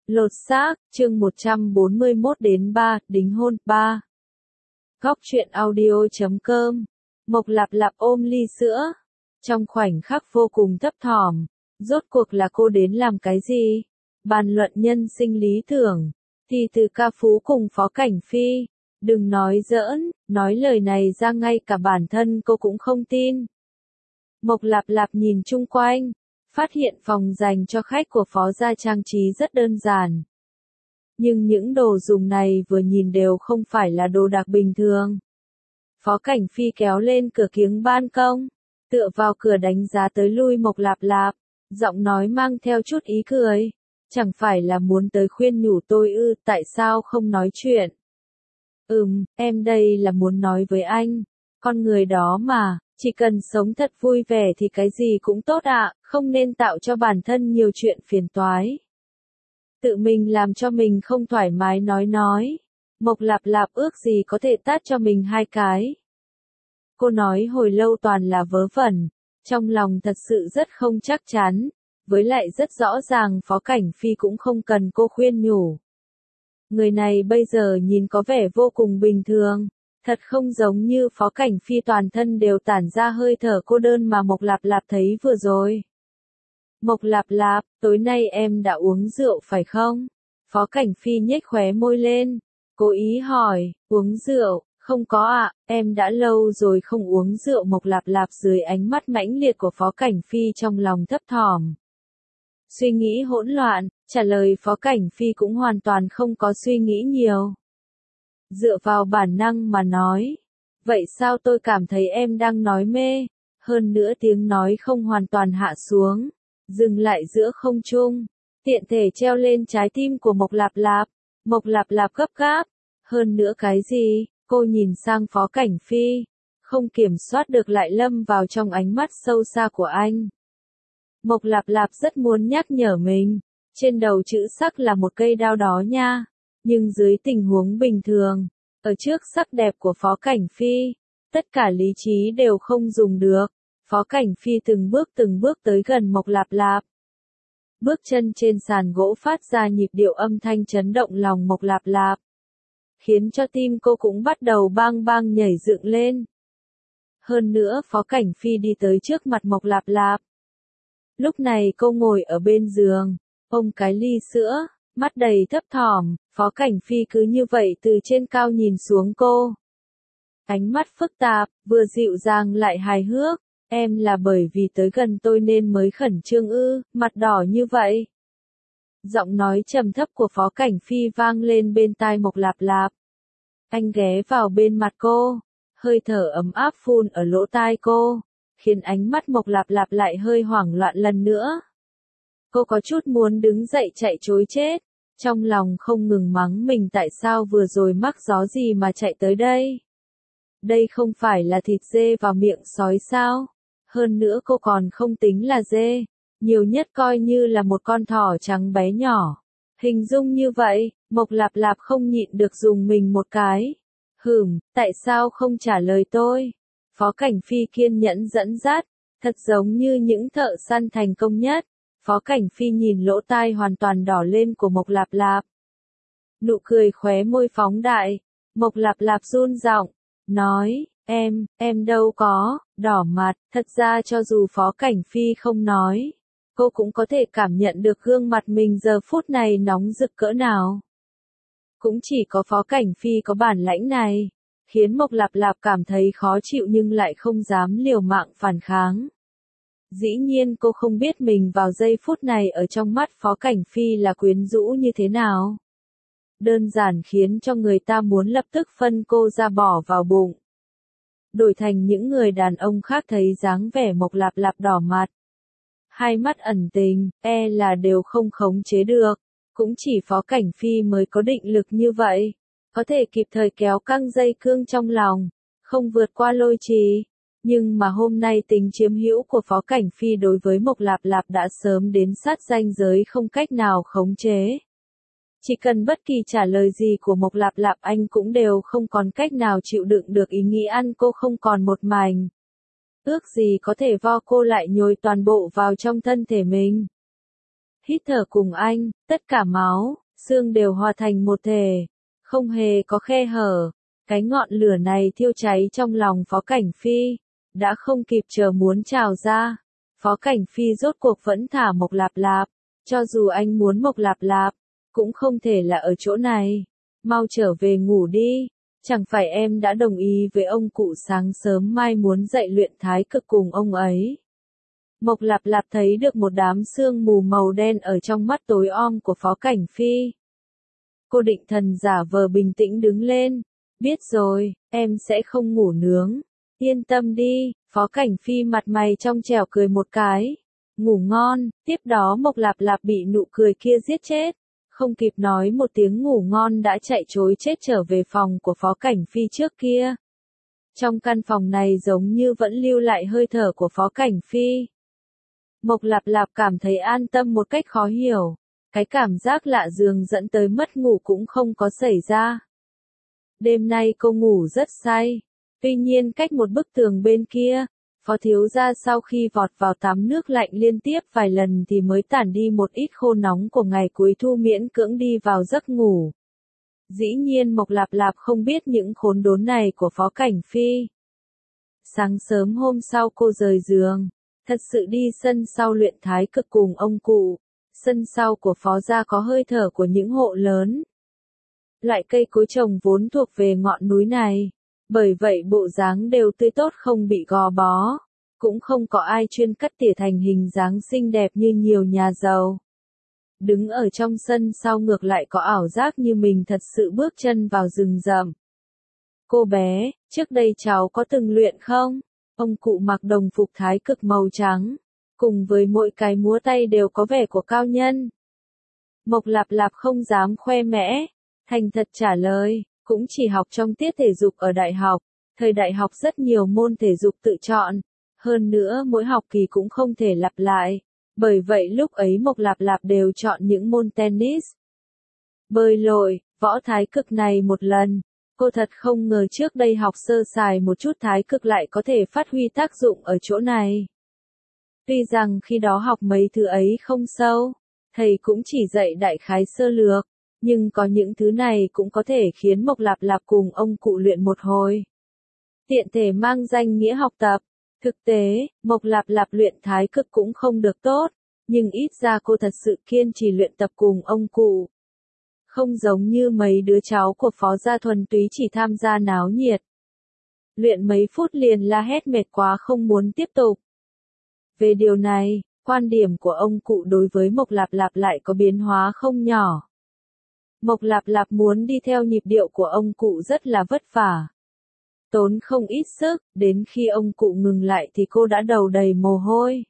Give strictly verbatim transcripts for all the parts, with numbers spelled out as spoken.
Lột xác, chương một trăm bốn mươi mốt đến ba, đính hôn, ba. Góc truyện audio chấm com. Mộc Lạp Lạp ôm ly sữa. Trong khoảnh khắc vô cùng thấp thỏm. Rốt cuộc là cô đến làm cái gì? Bàn luận nhân sinh lý tưởng. Thì từ ca phú cùng Phó Cảnh Phi. Đừng nói giỡn, nói lời này ra ngay cả bản thân cô cũng không tin. Mộc Lạp Lạp nhìn chung quanh. Phát hiện phòng dành cho khách của Phó gia trang trí rất đơn giản. Nhưng những đồ dùng này vừa nhìn đều không phải là đồ đạc bình thường. Phó Cảnh Phi kéo lên cửa kiếng ban công, tựa vào cửa đánh giá tới lui Mộc Lạp Lạp, giọng nói mang theo chút ý cười. Chẳng phải là muốn tới khuyên nhủ tôi ư, tại sao không nói chuyện? Ừm, em đây là muốn nói với anh, con người đó mà. Chỉ cần sống thật vui vẻ thì cái gì cũng tốt ạ, không nên tạo cho bản thân nhiều chuyện phiền toái. Tự mình làm cho mình không thoải mái nói nói. Mộc Lạp Lạp ước gì có thể tát cho mình hai cái. Cô nói hồi lâu toàn là vớ vẩn, trong lòng thật sự rất không chắc chắn, với lại rất rõ ràng Phó Cảnh Phi cũng không cần cô khuyên nhủ. Người này bây giờ nhìn có vẻ vô cùng bình thường. Thật không giống như Phó Cảnh Phi toàn thân đều tản ra hơi thở cô đơn mà Mộc Lạp Lạp thấy vừa rồi. Mộc Lạp Lạp, tối nay em đã uống rượu phải không? Phó Cảnh Phi nhếch khóe môi lên, cố ý hỏi, uống rượu, không có ạ, em đã lâu rồi không uống rượu. Mộc Lạp Lạp dưới ánh mắt mãnh liệt của Phó Cảnh Phi trong lòng thấp thỏm. Suy nghĩ hỗn loạn, trả lời Phó Cảnh Phi cũng hoàn toàn không có suy nghĩ nhiều. Dựa vào bản năng mà nói. Vậy sao tôi cảm thấy em đang nói mê? Hơn nữa tiếng nói không hoàn toàn hạ xuống, dừng lại giữa không trung, tiện thể treo lên trái tim của Mộc Lạp Lạp. Mộc Lạp Lạp gấp gáp. Hơn nữa cái gì? Cô nhìn sang Phó Cảnh Phi, không kiểm soát được lại lâm vào trong ánh mắt sâu xa của anh. Mộc Lạp Lạp rất muốn nhắc nhở mình, trên đầu chữ sắc là một cây đao đó nha. Nhưng dưới tình huống bình thường, ở trước sắc đẹp của Phó Cảnh Phi, tất cả lý trí đều không dùng được. Phó Cảnh Phi từng bước từng bước tới gần Mộc Lạp Lạp. Bước chân trên sàn gỗ phát ra nhịp điệu âm thanh chấn động lòng Mộc Lạp Lạp, khiến cho tim cô cũng bắt đầu bang bang nhảy dựng lên. Hơn nữa Phó Cảnh Phi đi tới trước mặt Mộc Lạp Lạp. Lúc này cô ngồi ở bên giường, ôm cái ly sữa. Mắt đầy thấp thỏm, Phó Cảnh Phi cứ như vậy từ trên cao nhìn xuống cô. Ánh mắt phức tạp, vừa dịu dàng lại hài hước. Em là bởi vì tới gần tôi nên mới khẩn trương ư, mặt đỏ như vậy. Giọng nói trầm thấp của Phó Cảnh Phi vang lên bên tai Mộc Lạp Lạp. Anh ghé vào bên mặt cô, hơi thở ấm áp phun ở lỗ tai cô, khiến ánh mắt Mộc Lạp Lạp lại hơi hoảng loạn lần nữa. Cô có chút muốn đứng dậy chạy trối chết, trong lòng không ngừng mắng mình tại sao vừa rồi mắc gió gì mà chạy tới đây. Đây không phải là thịt dê vào miệng sói sao? Hơn nữa cô còn không tính là dê, nhiều nhất coi như là một con thỏ trắng bé nhỏ. Hình dung như vậy, Mộc Lạp Lạp không nhịn được dùng mình một cái. Hửm, tại sao không trả lời tôi? Phó Cảnh Phi kiên nhẫn dẫn dắt, thật giống như những thợ săn thành công nhất. Phó Cảnh Phi nhìn lỗ tai hoàn toàn đỏ lên của Mộc Lạp Lạp. Nụ cười khóe môi phóng đại. Mộc Lạp Lạp run giọng, nói, em, em đâu có, đỏ mặt. Thật ra cho dù Phó Cảnh Phi không nói, cô cũng có thể cảm nhận được gương mặt mình giờ phút này nóng rực cỡ nào. Cũng chỉ có Phó Cảnh Phi có bản lãnh này, khiến Mộc Lạp Lạp cảm thấy khó chịu nhưng lại không dám liều mạng phản kháng. Dĩ nhiên cô không biết mình vào giây phút này ở trong mắt Phó Cảnh Phi là quyến rũ như thế nào. Đơn giản khiến cho người ta muốn lập tức phân cô ra bỏ vào bụng. Đổi thành những người đàn ông khác thấy dáng vẻ Mộc Lạp Lạp đỏ mặt, hai mắt ẩn tình, e là đều không khống chế được. Cũng chỉ Phó Cảnh Phi mới có định lực như vậy, có thể kịp thời kéo căng dây cương trong lòng, không vượt qua lôi trì. Nhưng mà hôm nay tình chiếm hữu của Phó Cảnh Phi đối với Mộc Lạp Lạp đã sớm đến sát ranh giới không cách nào khống chế. Chỉ cần bất kỳ trả lời gì của Mộc Lạp Lạp anh cũng đều không còn cách nào chịu đựng được ý nghĩ ăn cô không còn một mảnh. Ước gì có thể vo cô lại nhồi toàn bộ vào trong thân thể mình. hít thở cùng anh, tất cả máu, xương đều hòa thành một thể, không hề có khe hở. Cái ngọn lửa này thiêu cháy trong lòng Phó Cảnh Phi, đã không kịp chờ muốn trào ra. Phó Cảnh Phi rốt cuộc vẫn thả Mộc Lạp Lạp, cho dù anh muốn Mộc Lạp Lạp, cũng không thể là ở chỗ này. Mau trở về ngủ đi, chẳng phải em đã đồng ý với ông cụ sáng sớm mai muốn dạy luyện thái cực cùng ông ấy. Mộc Lạp Lạp thấy được một đám sương mù màu đen ở trong mắt tối om của Phó Cảnh Phi. Cô định thần giả vờ bình tĩnh đứng lên. Biết rồi, em sẽ không ngủ nướng. Yên tâm đi, Phó Cảnh Phi mặt mày trong trẻo cười một cái. Ngủ ngon, tiếp đó Mộc Lạp Lạp bị nụ cười kia giết chết. Không kịp nói một tiếng ngủ ngon đã chạy trối chết trở về phòng của Phó Cảnh Phi trước kia. Trong căn phòng này giống như vẫn lưu lại hơi thở của Phó Cảnh Phi. Mộc Lạp Lạp cảm thấy an tâm một cách khó hiểu. Cái cảm giác lạ giường dẫn tới mất ngủ cũng không có xảy ra. Đêm nay cô ngủ rất say. Tuy nhiên cách một bức tường bên kia, Phó thiếu gia sau khi vọt vào tắm nước lạnh liên tiếp vài lần thì mới tản đi một ít khô nóng của ngày cuối thu miễn cưỡng đi vào giấc ngủ. Dĩ nhiên Mộc Lạp Lạp không biết những khốn đốn này của Phó Cảnh Phi. Sáng sớm hôm sau cô rời giường, thật sự đi sân sau luyện thái cực cùng ông cụ. Sân sau của Phó gia có hơi thở của những hộ lớn. Loại cây cối trồng vốn thuộc về ngọn núi này, bởi vậy bộ dáng đều tươi tốt không bị gò bó, cũng không có ai chuyên cắt tỉa thành hình dáng xinh đẹp như nhiều nhà giàu. Đứng ở trong sân sau ngược lại có ảo giác như mình thật sự bước chân vào rừng rậm. Cô bé, trước đây cháu có từng luyện không? Ông cụ mặc đồng phục thái cực màu trắng, cùng với mỗi cái múa tay đều có vẻ của cao nhân. Mộc Lạp Lạp không dám khoe mẽ, thành thật trả lời, cũng chỉ học trong tiết thể dục ở đại học. Thời đại học rất nhiều môn thể dục tự chọn, hơn nữa mỗi học kỳ cũng không thể lặp lại, bởi vậy lúc ấy Mộc Lạp Lạp đều chọn những môn tennis, bơi lội, võ thái cực này một lần. Cô thật không ngờ trước đây học sơ sài một chút thái cực lại có thể phát huy tác dụng ở chỗ này. Tuy rằng khi đó học mấy thứ ấy không sâu, thầy cũng chỉ dạy đại khái sơ lược, nhưng có những thứ này cũng có thể khiến Mộc Lạp Lạp cùng ông cụ luyện một hồi. Tiện thể mang danh nghĩa học tập. Thực tế, Mộc Lạp Lạp luyện thái cực cũng không được tốt, nhưng ít ra cô thật sự kiên trì luyện tập cùng ông cụ. Không giống như mấy đứa cháu của Phó gia thuần túy chỉ tham gia náo nhiệt. Luyện mấy phút liền la hét mệt quá không muốn tiếp tục. Về điều này, quan điểm của ông cụ đối với Mộc Lạp Lạp lại có biến hóa không nhỏ. Mộc Lạp Lạp muốn đi theo nhịp điệu của ông cụ rất là vất vả. Tốn không ít sức, đến khi ông cụ ngừng lại thì cô đã đầu đầy mồ hôi.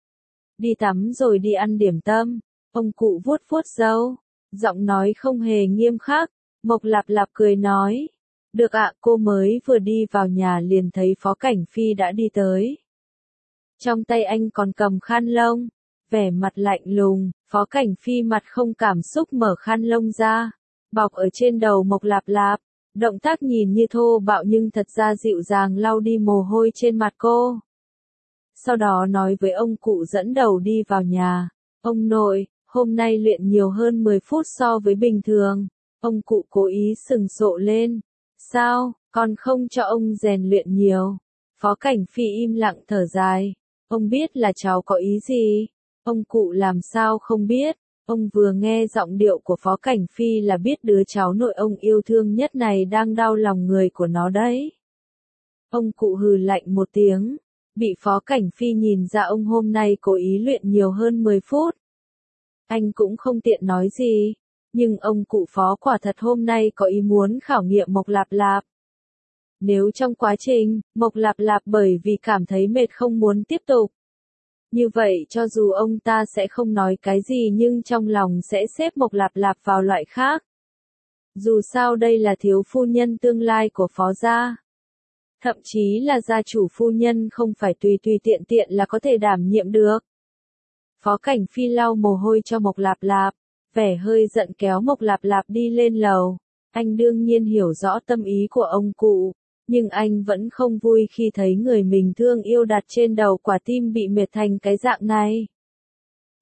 Đi tắm rồi đi ăn điểm tâm, ông cụ vuốt vuốt râu, giọng nói không hề nghiêm khắc. Mộc Lạp Lạp cười nói, được ạ, cô mới vừa đi vào nhà liền thấy Phó Cảnh Phi đã đi tới. Trong tay anh còn cầm khăn lông, vẻ mặt lạnh lùng. Phó Cảnh Phi mặt không cảm xúc mở khăn lông ra, bọc ở trên đầu Mộc Lạp Lạp, động tác nhìn như thô bạo nhưng thật ra dịu dàng lau đi mồ hôi trên mặt cô. Sau đó nói với ông cụ dẫn đầu đi vào nhà, ông nội, hôm nay luyện nhiều hơn mười phút so với bình thường. Ông cụ cố ý sừng sộ lên, sao, còn không cho ông rèn luyện nhiều? Phó Cảnh Phi im lặng thở dài, ông biết là cháu có ý gì? Ông cụ làm sao không biết, ông vừa nghe giọng điệu của Phó Cảnh Phi là biết đứa cháu nội ông yêu thương nhất này đang đau lòng người của nó đấy. Ông cụ hừ lạnh một tiếng, bị Phó Cảnh Phi nhìn ra ông hôm nay cố ý luyện nhiều hơn mười phút. Anh cũng không tiện nói gì, nhưng ông cụ Phó quả thật hôm nay có ý muốn khảo nghiệm Mộc Lạp Lạp. Nếu trong quá trình, Mộc Lạp Lạp bởi vì cảm thấy mệt không muốn tiếp tục, như vậy cho dù ông ta sẽ không nói cái gì nhưng trong lòng sẽ xếp Mộc Lạp Lạp vào loại khác. Dù sao đây là thiếu phu nhân tương lai của Phó gia. Thậm chí là gia chủ phu nhân không phải tùy tùy tiện tiện là có thể đảm nhiệm được. Phó Cảnh Phi lau mồ hôi cho Mộc Lạp Lạp, vẻ hơi giận kéo Mộc Lạp Lạp đi lên lầu. Anh đương nhiên hiểu rõ tâm ý của ông cụ, nhưng anh vẫn không vui khi thấy người mình thương yêu đặt trên đầu quả tim bị mệt thành cái dạng này.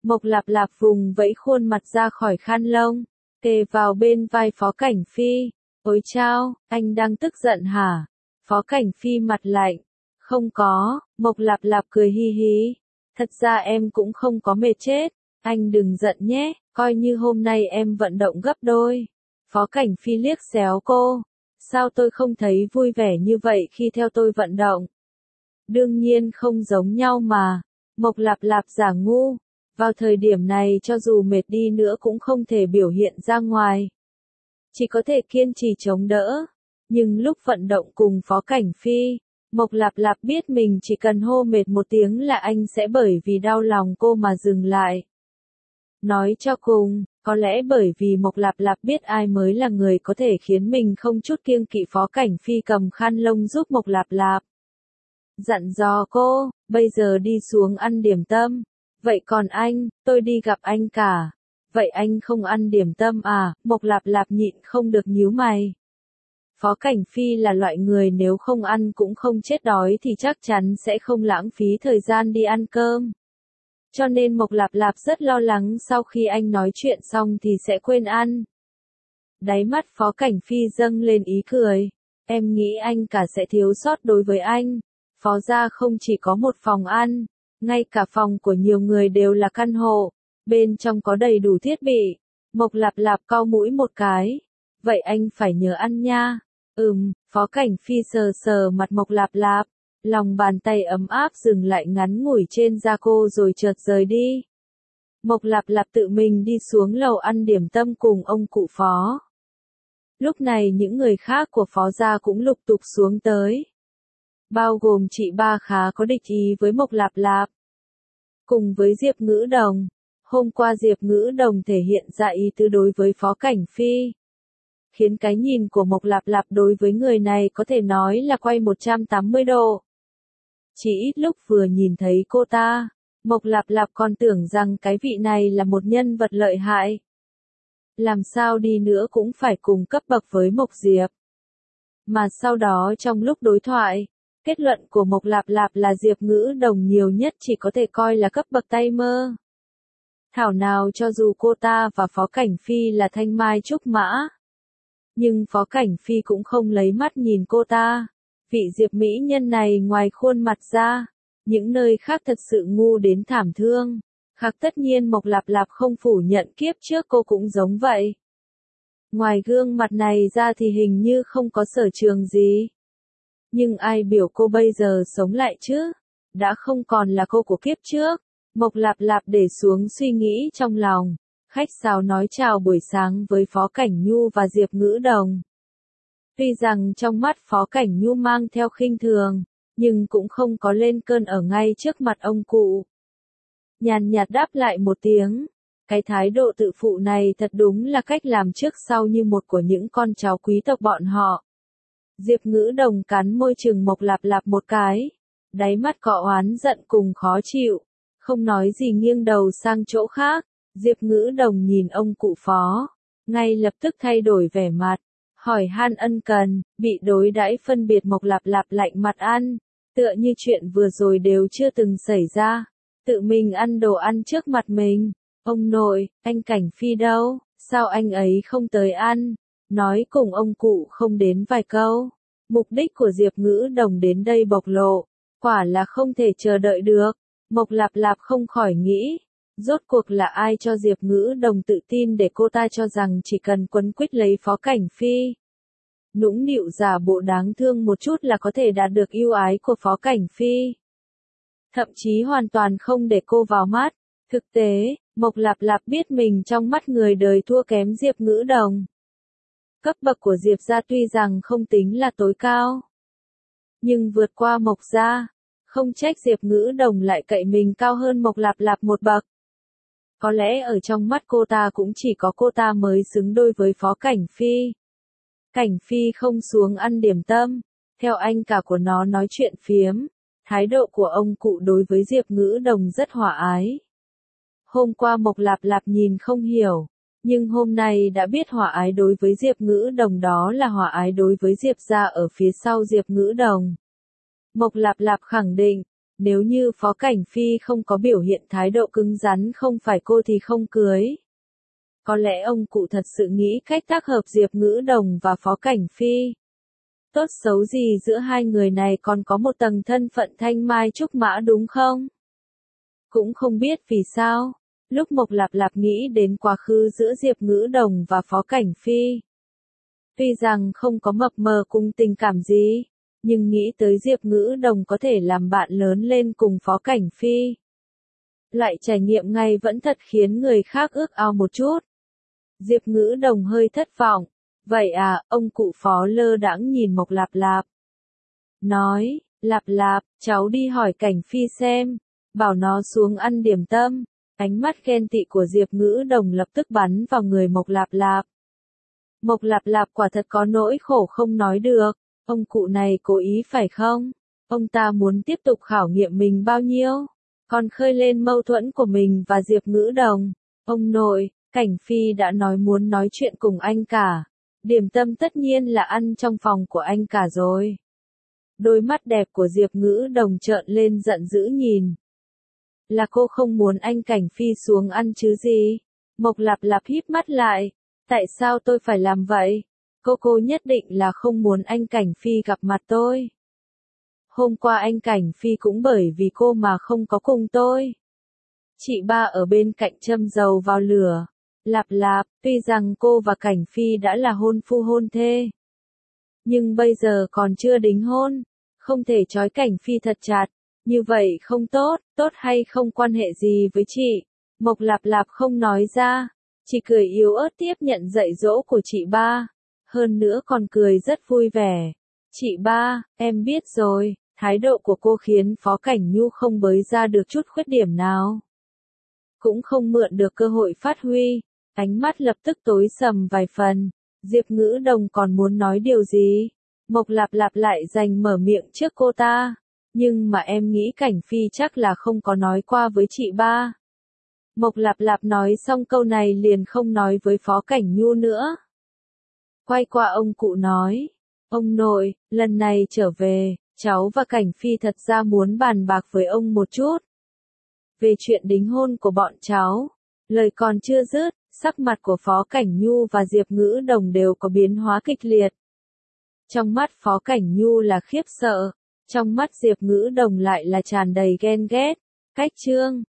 Mộc Lạp Lạp vùng vẫy khuôn mặt ra khỏi khăn lông, kề vào bên vai Phó Cảnh Phi. Ôi chao, anh đang tức giận hả? Phó Cảnh Phi mặt lạnh. Không có, Mộc Lạp Lạp cười hi hi. Thật ra em cũng không có mệt chết. Anh đừng giận nhé, coi như hôm nay em vận động gấp đôi. Phó Cảnh Phi liếc xéo cô. Sao tôi không thấy vui vẻ như vậy khi theo tôi vận động? Đương nhiên không giống nhau mà. Mộc Lạp Lạp giả ngu. Vào thời điểm này cho dù mệt đi nữa cũng không thể biểu hiện ra ngoài. Chỉ có thể kiên trì chống đỡ. Nhưng lúc vận động cùng Phó Cảnh Phi, Mộc Lạp Lạp biết mình chỉ cần hô mệt một tiếng là anh sẽ bởi vì đau lòng cô mà dừng lại. Nói cho cùng, có lẽ bởi vì Mộc Lạp Lạp biết ai mới là người có thể khiến mình không chút kiêng kỵ. Phó Cảnh Phi cầm khăn lông giúp Mộc Lạp Lạp. Dặn dò cô, bây giờ đi xuống ăn điểm tâm. Vậy còn anh, tôi đi gặp anh cả. Vậy anh không ăn điểm tâm à? Mộc Lạp Lạp nhịn không được nhíu mày. Phó Cảnh Phi là loại người nếu không ăn cũng không chết đói thì chắc chắn sẽ không lãng phí thời gian đi ăn cơm. Cho nên Mộc Lạp Lạp rất lo lắng sau khi anh nói chuyện xong thì sẽ quên ăn. Đáy mắt Phó Cảnh Phi dâng lên ý cười. Em nghĩ anh cả sẽ thiếu sót đối với anh. Phó gia không chỉ có một phòng ăn, ngay cả phòng của nhiều người đều là căn hộ. Bên trong có đầy đủ thiết bị. Mộc Lạp Lạp cau mũi một cái. Vậy anh phải nhớ ăn nha. Ừm, Phó Cảnh Phi sờ sờ mặt Mộc Lạp Lạp. Lòng bàn tay ấm áp dừng lại ngắn ngủi trên da cô rồi chợt rời đi. Mộc Lạp Lạp tự mình đi xuống lầu ăn điểm tâm cùng ông cụ Phó. Lúc này những người khác của Phó gia cũng lục tục xuống tới. Bao gồm chị Ba khá có địch ý với Mộc Lạp Lạp. Cùng với Diệp Ngữ Đồng. Hôm qua Diệp Ngữ Đồng thể hiện ra ý tứ đối với Phó Cảnh Phi. Khiến cái nhìn của Mộc Lạp Lạp đối với người này có thể nói là quay một trăm tám mươi độ. Chỉ ít lúc vừa nhìn thấy cô ta, Mộc Lạp Lạp còn tưởng rằng cái vị này là một nhân vật lợi hại. Làm sao đi nữa cũng phải cùng cấp bậc với Mộc Diệp. Mà sau đó trong lúc đối thoại, kết luận của Mộc Lạp Lạp là Diệp Ngữ Đồng nhiều nhất chỉ có thể coi là cấp bậc tay mơ. Thảo nào cho dù cô ta và Phó Cảnh Phi là thanh mai trúc mã. Nhưng Phó Cảnh Phi cũng không lấy mắt nhìn cô ta. Vị Diệp mỹ nhân này ngoài khuôn mặt ra, những nơi khác thật sự ngu đến thảm thương. Khác tất nhiên Mộc Lạp Lạp không phủ nhận kiếp trước cô cũng giống vậy. Ngoài gương mặt này ra thì hình như không có sở trường gì. Nhưng ai biểu cô bây giờ sống lại chứ? Đã không còn là cô của kiếp trước. Mộc Lạp Lạp để xuống suy nghĩ trong lòng. Khách sáo nói chào buổi sáng với Phó Cảnh Nhu và Diệp Ngữ Đồng. Tuy rằng trong mắt Phó Cảnh Nhu mang theo khinh thường, nhưng cũng không có lên cơn ở ngay trước mặt ông cụ. Nhàn nhạt đáp lại một tiếng. Cái thái độ tự phụ này thật đúng là cách làm trước sau như một của những con cháu quý tộc bọn họ. Diệp Ngữ Đồng cắn môi chừng Mộc Lạp Lạp một cái. Đáy mắt có oán giận cùng khó chịu. Không nói gì nghiêng đầu sang chỗ khác. Diệp Ngữ Đồng nhìn ông cụ Phó. Ngay lập tức thay đổi vẻ mặt. Hỏi han ân cần, bị đối đãi phân biệt Mộc Lạp Lạp lạnh mặt ăn. Tựa như chuyện vừa rồi đều chưa từng xảy ra. Tự mình ăn đồ ăn trước mặt mình. Ông nội, anh Cảnh Phi đâu? Sao anh ấy không tới ăn? Nói cùng ông cụ không đến vài câu. Mục đích của Diệp Ngữ Đồng đến đây bộc lộ. Quả là không thể chờ đợi được. Mộc Lạp Lạp không khỏi nghĩ. Rốt cuộc là ai cho Diệp Ngữ Đồng tự tin để cô ta cho rằng chỉ cần quấn quýt lấy Phó Cảnh Phi. Nũng nịu giả bộ đáng thương một chút là có thể đạt được yêu ái của Phó Cảnh Phi. Thậm chí hoàn toàn không để cô vào mắt. Thực tế, Mộc Lạp Lạp biết mình trong mắt người đời thua kém Diệp Ngữ Đồng. Cấp bậc của Diệp gia tuy rằng không tính là tối cao. Nhưng vượt qua Mộc gia, không trách Diệp Ngữ Đồng lại cậy mình cao hơn Mộc Lạp Lạp một bậc. Có lẽ ở trong mắt cô ta cũng chỉ có cô ta mới xứng đôi với Phó Cảnh Phi. Cảnh Phi không xuống ăn điểm tâm, theo anh cả của nó nói chuyện phiếm. Thái độ của ông cụ đối với Diệp Ngữ Đồng rất hòa ái. Hôm qua Mộc Lạp Lạp nhìn không hiểu, nhưng hôm nay đã biết hòa ái đối với Diệp Ngữ Đồng đó là hòa ái đối với Diệp gia ở phía sau Diệp Ngữ Đồng. Mộc Lạp Lạp khẳng định, Nếu như Phó Cảnh Phi không có biểu hiện thái độ cứng rắn không phải cô thì không cưới. Có lẽ ông cụ thật sự nghĩ cách tác hợp Diệp Ngữ Đồng và Phó Cảnh Phi. Tốt xấu gì giữa hai người này còn có một tầng thân phận thanh mai trúc mã đúng không? Cũng không biết vì sao, lúc Mộc Lạp Lạp nghĩ đến quá khứ giữa Diệp Ngữ Đồng và Phó Cảnh Phi. Tuy rằng không có mập mờ cùng tình cảm gì, nhưng nghĩ tới Diệp Ngữ Đồng có thể làm bạn lớn lên cùng Phó Cảnh Phi. Loại trải nghiệm này vẫn thật khiến người khác ước ao một chút. Diệp Ngữ Đồng hơi thất vọng. Vậy à, ông cụ Phó lơ đãng nhìn Mộc Lạp Lạp. Nói, Lạp Lạp, cháu đi hỏi Cảnh Phi xem, bảo nó xuống ăn điểm tâm. Ánh mắt ghen tị của Diệp Ngữ Đồng lập tức bắn vào người Mộc Lạp Lạp. Mộc Lạp Lạp quả thật có nỗi khổ không nói được, ông cụ này cố ý phải không? Ông ta muốn tiếp tục khảo nghiệm mình bao nhiêu? Còn khơi lên mâu thuẫn của mình và Diệp Ngữ Đồng. Ông nội, Cảnh Phi đã nói muốn nói chuyện cùng anh cả. Điểm tâm tất nhiên là ăn trong phòng của anh cả rồi. Đôi mắt đẹp của Diệp Ngữ Đồng trợn lên giận dữ nhìn. Là cô không muốn anh Cảnh Phi xuống ăn chứ gì? Mộc Lạp Lạp híp mắt lại. Tại sao tôi phải làm vậy? Cô cô nhất định là không muốn anh Cảnh Phi gặp mặt tôi. Hôm qua anh Cảnh Phi cũng bởi vì cô mà không có cùng tôi. Chị ba ở bên cạnh châm dầu vào lửa. Lạp Lạp, tuy rằng cô và Cảnh Phi đã là hôn phu hôn thê. Nhưng bây giờ còn chưa đính hôn. Không thể trói Cảnh Phi thật chặt. Như vậy không tốt, tốt hay không quan hệ gì với chị. Mộc Lạp Lạp không nói ra. Chỉ cười yếu ớt tiếp nhận dạy dỗ của chị ba. Hơn nữa còn cười rất vui vẻ. Chị ba, em biết rồi, thái độ của cô khiến Phó Cảnh Nhu không bới ra được chút khuyết điểm nào. Cũng không mượn được cơ hội phát huy. Ánh mắt lập tức tối sầm vài phần. Diệp Ngữ Đồng còn muốn nói điều gì? Mộc Lạp Lạp lại giành mở miệng trước cô ta. Nhưng mà em nghĩ Cảnh Phi chắc là không có nói qua với chị ba. Mộc Lạp Lạp nói xong câu này liền không nói với Phó Cảnh Nhu nữa. Quay qua ông cụ nói. Ông nội, lần này trở về, cháu và Cảnh Phi thật ra muốn bàn bạc với ông một chút. Về chuyện đính hôn của bọn cháu. Lời còn chưa dứt, sắc mặt của Phó Cảnh Nhu và Diệp Ngữ Đồng đều có biến hóa kịch liệt. Trong mắt Phó Cảnh Nhu là khiếp sợ, trong mắt Diệp Ngữ Đồng lại là tràn đầy ghen ghét. Cách chương